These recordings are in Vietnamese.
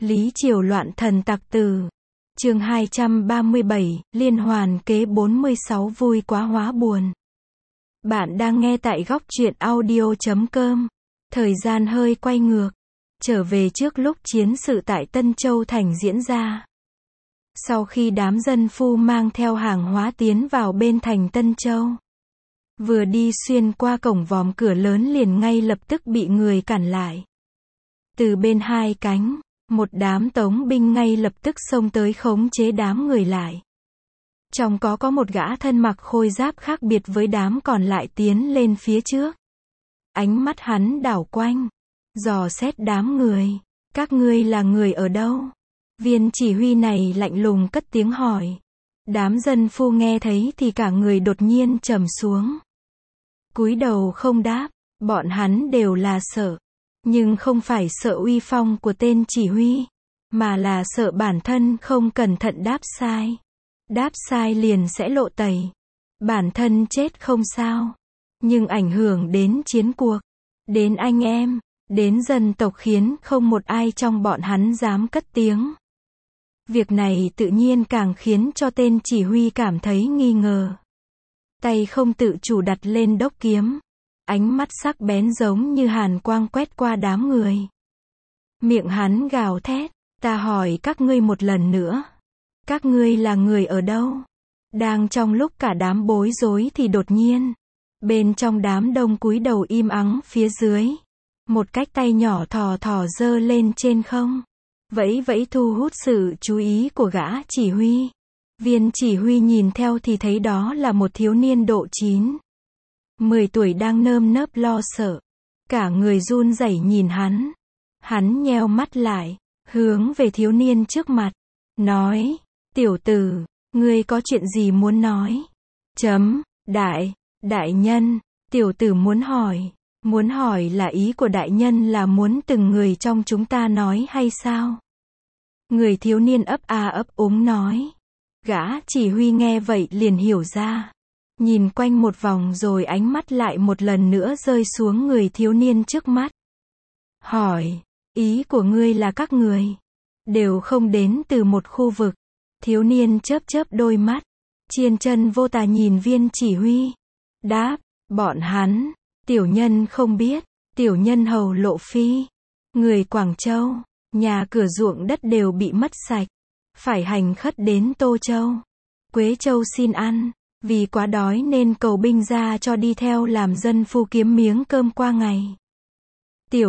Lý Triều loạn thần tặc tử. Chương 237, liên hoàn kế 46 vui quá hóa buồn. Bạn đang nghe tại góc truyện audio.com. Thời gian hơi quay ngược, trở về trước lúc chiến sự tại Tân Châu Thành diễn ra. Sau khi đám dân phu mang theo hàng hóa tiến vào bên thành Tân Châu, vừa đi xuyên qua cổng vòm cửa lớn liền ngay lập tức bị người cản lại. Từ bên hai cánh, một đám tống binh ngay lập tức xông tới khống chế đám người lại. Trong có một gã thân mặc khôi giáp khác biệt với đám còn lại tiến lên phía trước. Ánh mắt hắn đảo quanh, dò xét đám người. Các ngươi là người ở đâu? Viên chỉ huy này lạnh lùng cất tiếng hỏi. Đám dân phu nghe thấy thì cả người đột nhiên trầm xuống. Cúi đầu không đáp, bọn hắn đều là sợ. Nhưng không phải sợ uy phong của tên chỉ huy, mà là sợ bản thân không cẩn thận đáp sai. Đáp sai liền sẽ lộ tẩy. Bản thân chết không sao, nhưng ảnh hưởng đến chiến cuộc, đến anh em, đến dân tộc khiến không một ai trong bọn hắn dám cất tiếng. Việc này tự nhiên càng khiến cho tên chỉ huy cảm thấy nghi ngờ. Tay không tự chủ đặt lên đốc kiếm. Ánh mắt sắc bén giống như hàn quang quét qua đám người. Miệng hắn gào thét, ta hỏi các ngươi một lần nữa. Các ngươi là người ở đâu? Đang trong lúc cả đám bối rối thì đột nhiên, bên trong đám đông cúi đầu im ắng phía dưới, một cái tay nhỏ thò thò giơ lên trên không. Vẫy vẫy thu hút sự chú ý của gã chỉ huy. Viên chỉ huy nhìn theo thì thấy đó là một thiếu niên độ 9, 10 tuổi đang nơm nớp lo sợ. Cả người run rẩy nhìn hắn. Hắn nheo mắt lại, hướng về thiếu niên trước mặt. Nói, tiểu tử, ngươi có chuyện gì muốn nói? Đại nhân, tiểu tử muốn hỏi là ý của đại nhân là muốn từng người trong chúng ta nói hay sao? Người thiếu niên ấp a ấp úng nói. Gã chỉ huy nghe vậy liền hiểu ra. Nhìn quanh một vòng rồi ánh mắt lại một lần nữa rơi xuống người thiếu niên trước mắt. Hỏi, ý của ngươi là các người đều không đến từ một khu vực. Thiếu niên chớp chớp đôi mắt, chiên chân vô tà nhìn viên chỉ huy. Đáp, bọn hắn, tiểu nhân không biết, tiểu nhân hầu lộ phi. Người Quảng Châu, nhà cửa ruộng đất đều bị mất sạch. Phải hành khất đến Tô Châu, Quế Châu xin ăn. Vì quá đói nên cầu binh ra cho đi theo làm dân phu kiếm miếng cơm qua ngày. Tiểu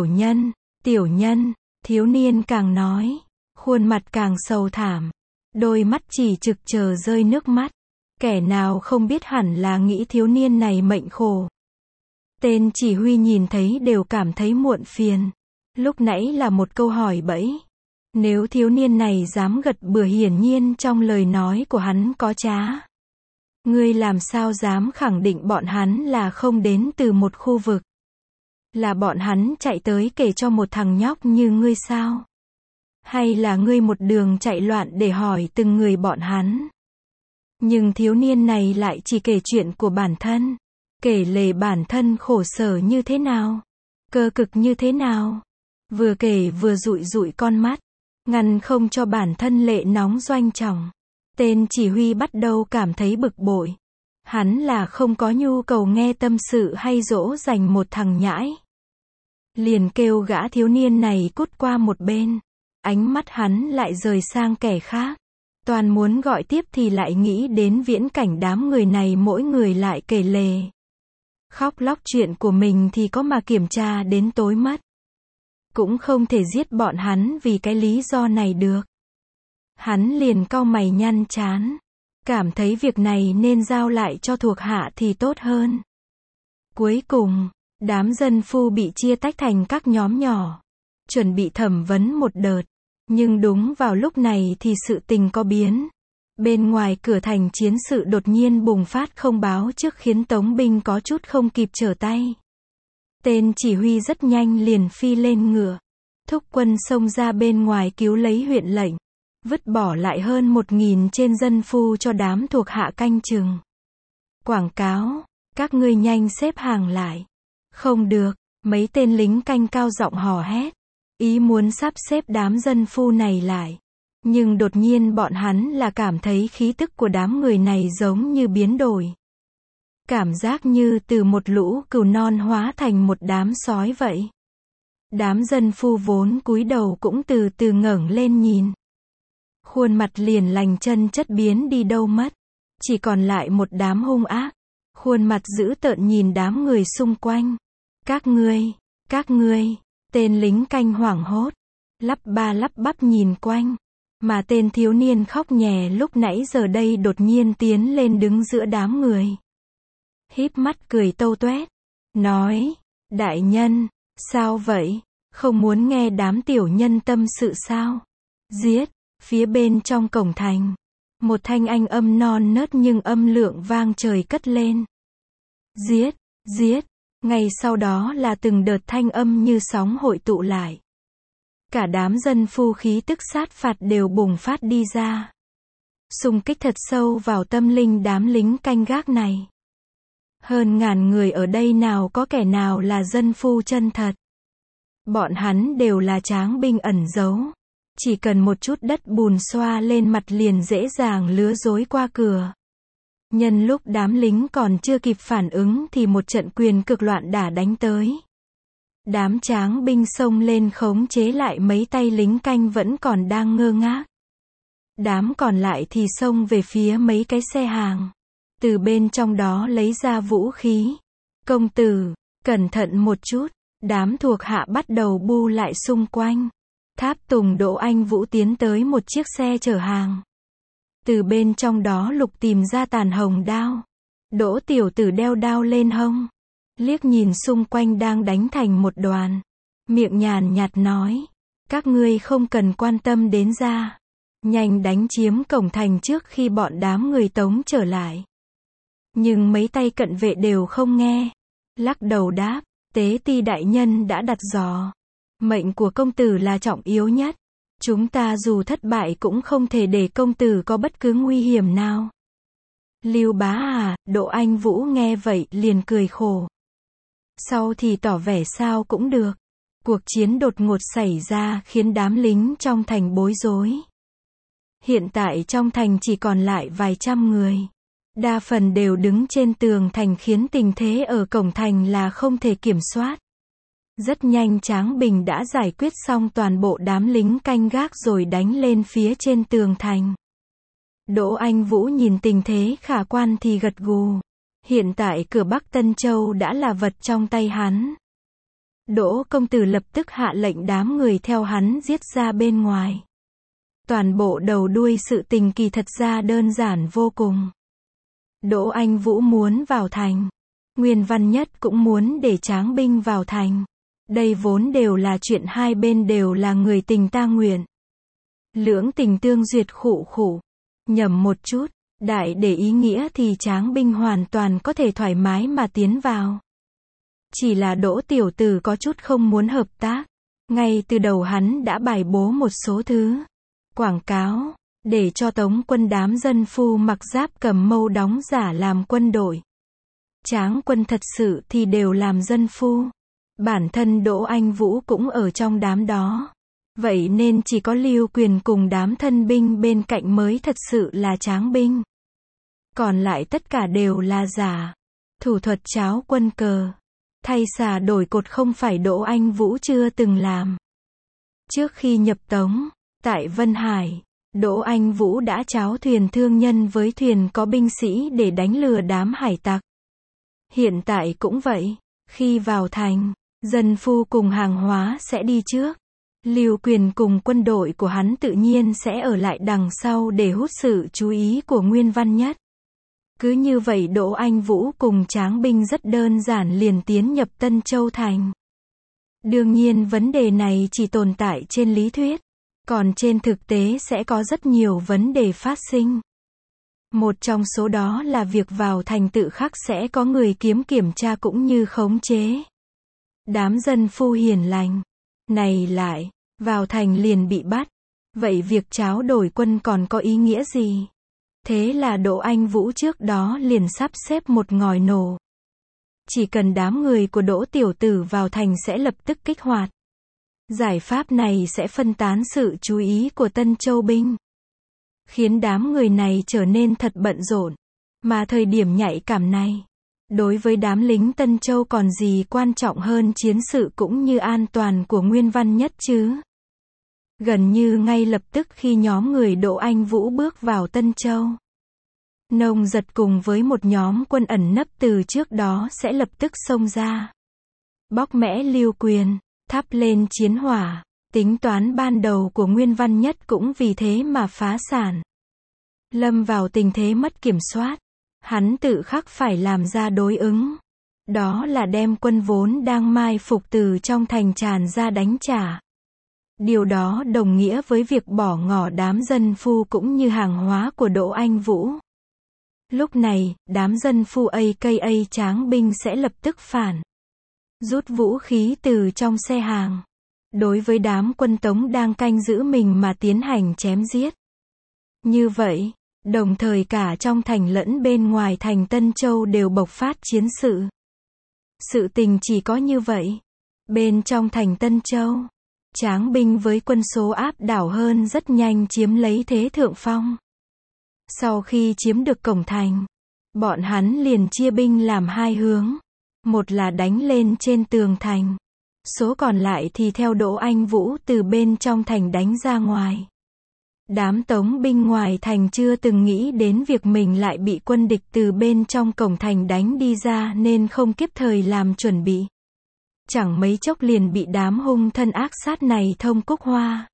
nhân, thiếu niên càng nói, khuôn mặt càng sầu thảm, đôi mắt chỉ trực chờ rơi nước mắt. Kẻ nào không biết hẳn là nghĩ thiếu niên này mệnh khổ. Tên chỉ huy nhìn thấy đều cảm thấy muộn phiền. Lúc nãy là một câu hỏi bẫy. Nếu thiếu niên này dám gật bừa hiển nhiên trong lời nói của hắn có trá. Ngươi làm sao dám khẳng định bọn hắn là không đến từ một khu vực? Là bọn hắn chạy tới kể cho một thằng nhóc như ngươi sao? Hay là ngươi một đường chạy loạn để hỏi từng người bọn hắn? Nhưng thiếu niên này lại chỉ kể chuyện của bản thân. Kể lể bản thân khổ sở như thế nào? Cơ cực như thế nào? Vừa kể vừa dụi dụi con mắt, ngăn không cho bản thân lệ nóng doanh trọng. Tên chỉ huy bắt đầu cảm thấy bực bội. Hắn là không có nhu cầu nghe tâm sự hay dỗ dành một thằng nhãi. Liền kêu gã thiếu niên này cút qua một bên. Ánh mắt hắn lại rời sang kẻ khác. Toàn muốn gọi tiếp thì lại nghĩ đến viễn cảnh đám người này mỗi người lại kể lể. Khóc lóc chuyện của mình thì có mà kiểm tra đến tối mất. Cũng không thể giết bọn hắn vì cái lý do này được. Hắn liền cau mày nhăn trán. Cảm thấy việc này nên giao lại cho thuộc hạ thì tốt hơn. Cuối cùng, đám dân phu bị chia tách thành các nhóm nhỏ. Chuẩn bị thẩm vấn một đợt. Nhưng đúng vào lúc này thì sự tình có biến. Bên ngoài cửa thành chiến sự đột nhiên bùng phát không báo trước khiến tống binh có chút không kịp trở tay. Tên chỉ huy rất nhanh liền phi lên ngựa. Thúc quân xông ra bên ngoài cứu lấy huyện lệnh. Vứt bỏ lại hơn 1.000 trên dân phu cho đám thuộc hạ canh chừng. Quảng cáo, các ngươi nhanh xếp hàng lại. Không được, mấy tên lính canh cao giọng hò hét. ý muốn sắp xếp đám dân phu này lại. Nhưng đột nhiên bọn hắn là cảm thấy khí tức của đám người này giống như biến đổi. Cảm giác như từ một lũ cừu non hóa thành một đám sói vậy. Đám dân phu vốn cúi đầu cũng từ từ ngẩng lên nhìn. Khuôn mặt liền lành chân chất biến đi đâu mất. Chỉ còn lại một đám hung ác. Khuôn mặt dữ tợn nhìn đám người xung quanh. Các ngươi, tên lính canh hoảng hốt. Lắp ba lắp bắp nhìn quanh. Mà tên thiếu niên khóc nhè lúc nãy giờ đây đột nhiên tiến lên đứng giữa đám người. Híp mắt cười tâu toét. Nói, đại nhân, sao vậy? Không muốn nghe đám tiểu nhân tâm sự sao? Giết, phía bên trong cổng thành. Một thanh anh âm non nớt nhưng âm lượng vang trời cất lên. Giết, giết, ngay sau đó là từng đợt thanh âm như sóng hội tụ lại. Cả đám dân phu khí tức sát phạt đều bùng phát đi ra. Xung kích thật sâu vào tâm linh đám lính canh gác này. Hơn ngàn người ở đây nào có kẻ nào là dân phu chân thật. Bọn hắn đều là tráng binh ẩn giấu. Chỉ cần một chút đất bùn xoa lên mặt liền dễ dàng lừa dối qua cửa. Nhân lúc đám lính còn chưa kịp phản ứng thì một trận quyền cực loạn đả đánh tới. Đám tráng binh xông lên khống chế lại mấy tay lính canh vẫn còn đang ngơ ngác. Đám còn lại thì xông về phía mấy cái xe hàng. Từ bên trong đó lấy ra vũ khí. Công tử, cẩn thận một chút. Đám thuộc hạ bắt đầu bu lại xung quanh. Tháp Tùng Đỗ Anh Vũ tiến tới một chiếc xe chở hàng. Từ bên trong đó lục tìm ra tàn hồng đao. Đỗ tiểu tử đeo đao lên hông. Liếc nhìn xung quanh đang đánh thành một đoàn. Miệng nhàn nhạt nói. Các ngươi không cần quan tâm đến ra. Nhanh đánh chiếm cổng thành trước khi bọn đám người Tống trở lại. Nhưng mấy tay cận vệ đều không nghe. Lắc đầu đáp. Tế ti đại nhân đã đặt giò. Mệnh của công tử là trọng yếu nhất. Chúng ta dù thất bại cũng không thể để công tử có bất cứ nguy hiểm nào. Lưu bá à, Đỗ Anh Vũ nghe vậy liền cười khổ. Sau thì tỏ vẻ sao cũng được. Cuộc chiến đột ngột xảy ra khiến đám lính trong thành bối rối. Hiện tại trong thành chỉ còn lại vài trăm người. Đa phần đều đứng trên tường thành khiến tình thế ở cổng thành là không thể kiểm soát. Rất nhanh Tráng Bình đã giải quyết xong toàn bộ đám lính canh gác rồi đánh lên phía trên tường thành. Đỗ Anh Vũ nhìn tình thế khả quan thì gật gù. Hiện tại cửa Bắc Tân Châu đã là vật trong tay hắn. Đỗ công tử lập tức hạ lệnh đám người theo hắn giết ra bên ngoài. Toàn bộ đầu đuôi sự tình kỳ thật ra đơn giản vô cùng. Đỗ Anh Vũ muốn vào thành. Nguyên Văn Nhất cũng muốn để Tráng binh vào thành. Đây vốn đều là chuyện hai bên đều là người tình ta nguyện. Lưỡng tình tương duyệt khụ khụ. Nhầm một chút, đại để ý nghĩa thì Tráng binh hoàn toàn có thể thoải mái mà tiến vào. Chỉ là Đỗ tiểu tử có chút không muốn hợp tác. Ngay từ đầu hắn đã bài bố một số thứ. Quảng cáo, để cho Tống quân đám dân phu mặc giáp cầm mâu đóng giả làm quân đội. Tráng quân thật sự thì đều làm dân phu. Bản thân Đỗ Anh Vũ cũng ở trong đám đó. Vậy nên chỉ có Lưu Quyền cùng đám thân binh bên cạnh mới thật sự là tráng binh. Còn lại tất cả đều là giả. Thủ thuật cháo quân cờ. Thay xà đổi cột không phải Đỗ Anh Vũ chưa từng làm. Trước khi nhập Tống, tại Vân Hải, Đỗ Anh Vũ đã cháo thuyền thương nhân với thuyền có binh sĩ để đánh lừa đám hải tặc. Hiện tại cũng vậy. Khi vào thành, dân phu cùng hàng hóa sẽ đi trước. Lưu Quyền cùng quân đội của hắn tự nhiên sẽ ở lại đằng sau để hút sự chú ý của Nguyên Văn Nhất. Cứ như vậy Đỗ Anh Vũ cùng Tráng binh rất đơn giản liền tiến nhập Tân Châu thành. Đương nhiên vấn đề này chỉ tồn tại trên lý thuyết. Còn trên thực tế sẽ có rất nhiều vấn đề phát sinh. Một trong số đó là việc vào thành tự khắc sẽ có người kiểm tra cũng như khống chế. Đám dân phu hiền lành này lại vào thành liền bị bắt. Vậy việc tráo đổi quân còn có ý nghĩa gì? Thế là Đỗ Anh Vũ trước đó liền sắp xếp một ngòi nổ. Chỉ cần đám người của Đỗ tiểu tử vào thành sẽ lập tức kích hoạt. Giải pháp này sẽ phân tán sự chú ý của Tân Châu binh, khiến đám người này trở nên thật bận rộn. Mà thời điểm nhạy cảm này, đối với đám lính Tân Châu còn gì quan trọng hơn chiến sự cũng như an toàn của Nguyên Văn Nhất chứ. Gần như ngay lập tức khi nhóm người Đỗ Anh Vũ bước vào Tân Châu, Nông Giật cùng với một nhóm quân ẩn nấp từ trước đó sẽ lập tức xông ra, bóc mẽ Lưu Quyền, thắp lên chiến hỏa. Tính toán ban đầu của Nguyên Văn Nhất cũng vì thế mà phá sản. Lâm vào tình thế mất kiểm soát, hắn tự khắc phải làm ra đối ứng. Đó là đem quân vốn đang mai phục từ trong thành tràn ra đánh trả. Điều đó đồng nghĩa với việc bỏ ngỏ đám dân phu cũng như hàng hóa của Đỗ Anh Vũ. Lúc này, đám dân phu AKA tráng binh sẽ lập tức phản, rút vũ khí từ trong xe hàng. Đối với đám quân Tống đang canh giữ mình mà tiến hành chém giết. Như vậy, đồng thời cả trong thành lẫn bên ngoài thành Tân Châu đều bộc phát chiến sự. Sự tình chỉ có như vậy. Bên trong thành Tân Châu, tráng binh với quân số áp đảo hơn rất nhanh chiếm lấy thế thượng phong. Sau khi chiếm được cổng thành, bọn hắn liền chia binh làm hai hướng. Một là đánh lên trên tường thành, số còn lại thì theo Đỗ Anh Vũ từ bên trong thành đánh ra ngoài. Đám Tống binh ngoài thành chưa từng nghĩ đến việc mình lại bị quân địch từ bên trong cổng thành đánh đi ra nên không kịp thời làm chuẩn bị. Chẳng mấy chốc liền bị đám hung thân ác sát này thông cúc hoa.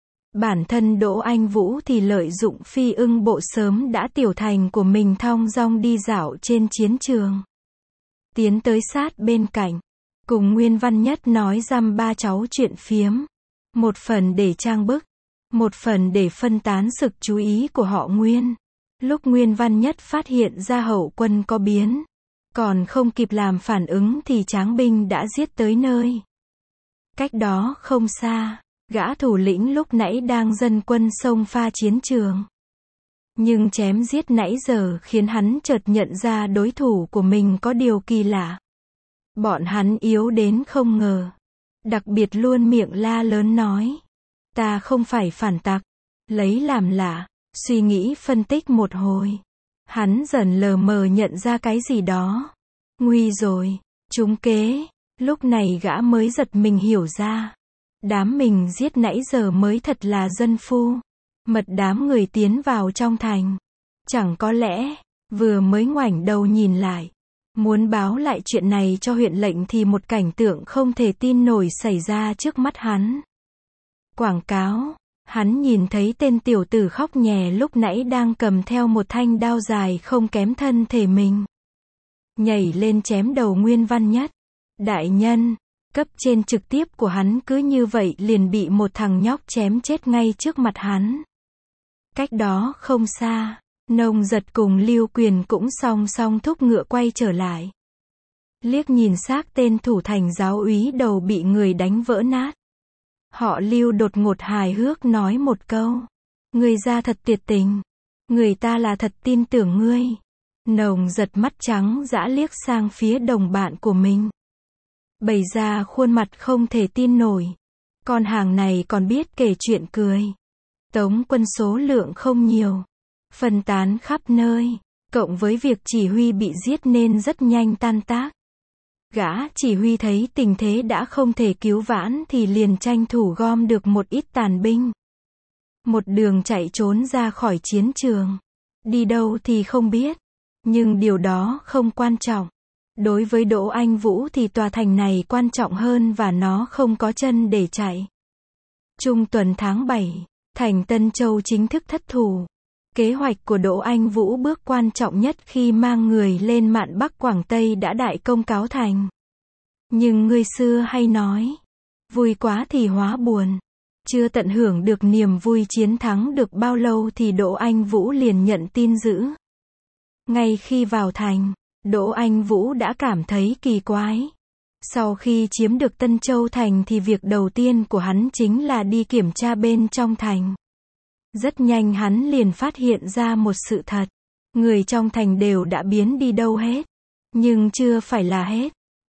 Bản thân Đỗ Anh Vũ thì lợi dụng phi ưng bộ sớm đã tiểu thành của mình thong dong đi dạo trên chiến trường. Tiến tới sát bên cạnh, cùng Nguyên Văn Nhất nói dăm ba cháu chuyện phiếm. Một phần để trang bức, một phần để phân tán sự chú ý của họ Nguyên. Lúc Nguyên Văn Nhất phát hiện ra hậu quân có biến, còn không kịp làm phản ứng thì tráng binh đã giết tới nơi. Cách đó không xa, gã thủ lĩnh lúc nãy đang dẫn quân xông pha chiến trường. Nhưng chém giết nãy giờ khiến hắn chợt nhận ra đối thủ của mình có điều kỳ lạ. Bọn hắn yếu đến không ngờ. Đặc biệt luôn miệng la lớn nói. Ta không phải phản tặc. Lấy làm lạ, suy nghĩ phân tích một hồi. Hắn dần lờ mờ nhận ra cái gì đó. Nguy rồi, trúng kế. Lúc này gã mới giật mình hiểu ra. Đám mình giết nãy giờ mới thật là dân phu. Mật đám người tiến vào trong thành. Chẳng có lẽ, vừa mới ngoảnh đầu nhìn lại, muốn báo lại chuyện này cho huyện lệnh thì một cảnh tượng không thể tin nổi xảy ra trước mắt hắn. Quảng cáo, hắn nhìn thấy tên tiểu tử khóc nhè lúc nãy đang cầm theo một thanh đao dài không kém thân thể mình. Nhảy lên chém đầu Nguyên Văn Nhất. Đại nhân, cấp trên trực tiếp của hắn cứ như vậy liền bị một thằng nhóc chém chết ngay trước mặt hắn. Cách đó không xa, Nông Giật cùng Lưu Quyền cũng song song thúc ngựa quay trở lại. Liếc nhìn xác tên thủ thành giáo úy đầu bị người đánh vỡ nát. Họ Lưu đột ngột hài hước nói một câu. Người ra thật tuyệt tình. Người ta là thật tin tưởng ngươi. Nông Giật mắt trắng dã liếc sang phía đồng bạn của mình. Bày ra khuôn mặt không thể tin nổi. Con hàng này còn biết kể chuyện cười. Tống quân số lượng không nhiều, phân tán khắp nơi, cộng với việc chỉ huy bị giết nên rất nhanh tan tác. Gã chỉ huy thấy tình thế đã không thể cứu vãn thì liền tranh thủ gom được một ít tàn binh. Một đường chạy trốn ra khỏi chiến trường. Đi đâu thì không biết, nhưng điều đó không quan trọng. Đối với Đỗ Anh Vũ thì tòa thành này quan trọng hơn và nó không có chân để chạy. Trung tuần tháng 7. Thành Tân Châu chính thức thất thủ. Kế hoạch của Đỗ Anh Vũ bước quan trọng nhất khi mang người lên mạn Bắc Quảng Tây đã đại công cáo thành. Nhưng người xưa hay nói, vui quá thì hóa buồn. Chưa tận hưởng được niềm vui chiến thắng được bao lâu thì Đỗ Anh Vũ liền nhận tin dữ. Ngay khi vào thành, Đỗ Anh Vũ đã cảm thấy kỳ quái. Sau khi chiếm được Tân Châu thành thì việc đầu tiên của hắn chính là đi kiểm tra bên trong thành. Rất nhanh hắn liền phát hiện ra một sự thật. Người trong thành đều đã biến đi đâu hết. Nhưng chưa phải là hết.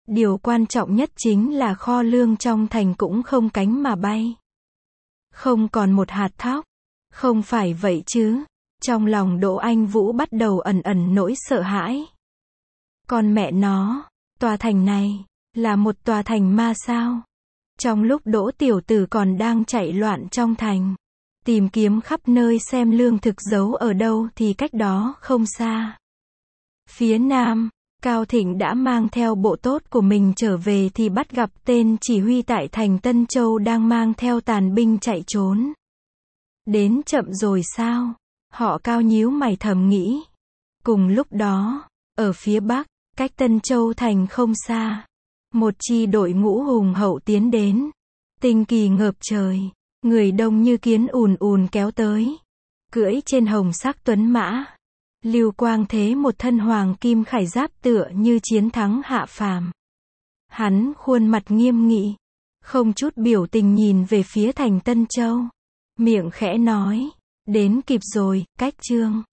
Điều quan trọng nhất chính là kho lương trong thành cũng không cánh mà bay. Không còn một hạt thóc. Không phải vậy chứ. Trong lòng Đỗ Anh Vũ bắt đầu ẩn ẩn nỗi sợ hãi. Con mẹ nó, tòa thành này, là một tòa thành ma sao? Trong lúc Đỗ tiểu tử còn đang chạy loạn trong thành, tìm kiếm khắp nơi xem lương thực giấu ở đâu thì cách đó không xa. Phía nam, Cao Thịnh đã mang theo bộ tốt của mình trở về thì bắt gặp tên chỉ huy tại thành Tân Châu đang mang theo tàn binh chạy trốn. Đến chậm rồi sao? Họ Cao nhíu mày thầm nghĩ. Cùng lúc đó, ở phía bắc, cách Tân Châu thành không xa, một chi đội ngũ hùng hậu tiến đến. Tinh kỳ ngập trời, người đông như kiến ùn ùn kéo tới. Cưỡi trên hồng sắc tuấn mã. Lưu Quang thế một thân hoàng kim khải giáp tựa như chiến thắng hạ phàm. Hắn khuôn mặt nghiêm nghị, không chút biểu tình nhìn về phía thành Tân Châu. Miệng khẽ nói, đến kịp rồi, cách Trương